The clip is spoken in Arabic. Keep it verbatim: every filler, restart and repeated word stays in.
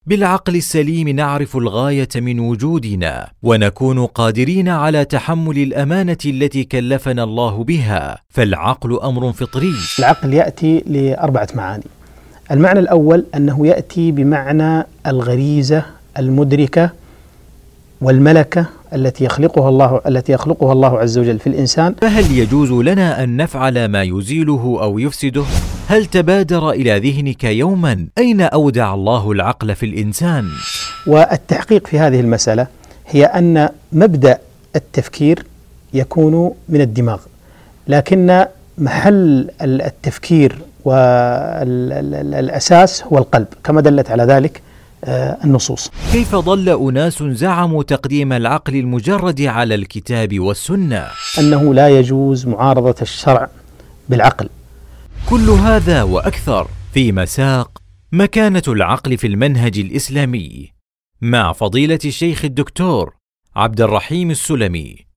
بالعقل السليم نعرف الغاية من وجودنا ونكون قادرين على تحمل الأمانة التي كلفنا الله بها، فالعقل أمر فطري. العقل يأتي لأربعة معاني. المعنى الأول أنه يأتي بمعنى الغريزة المدركة والملكة التي يخلقها الله التي يخلقها الله عز وجل في الإنسان. فهل يجوز لنا أن نفعل ما يزيله أو يفسده؟ هل تبادر إلى ذهنك يوما أين أودع الله العقل في الإنسان؟ والتحقيق في هذه المسألة هي أن مبدأ التفكير يكون من الدماغ، لكن محل التفكير والأساس هو القلب كما دلت على ذلك النصوص. كيف ضل أناس زعموا تقديم العقل المجرد على الكتاب والسنة؟ أنه لا يجوز معارضة الشرع بالعقل. كل هذا وأكثر في مساق مكانة العقل في المنهج الإسلامي مع فضيلة الشيخ الدكتور عبد الرحيم السلمي.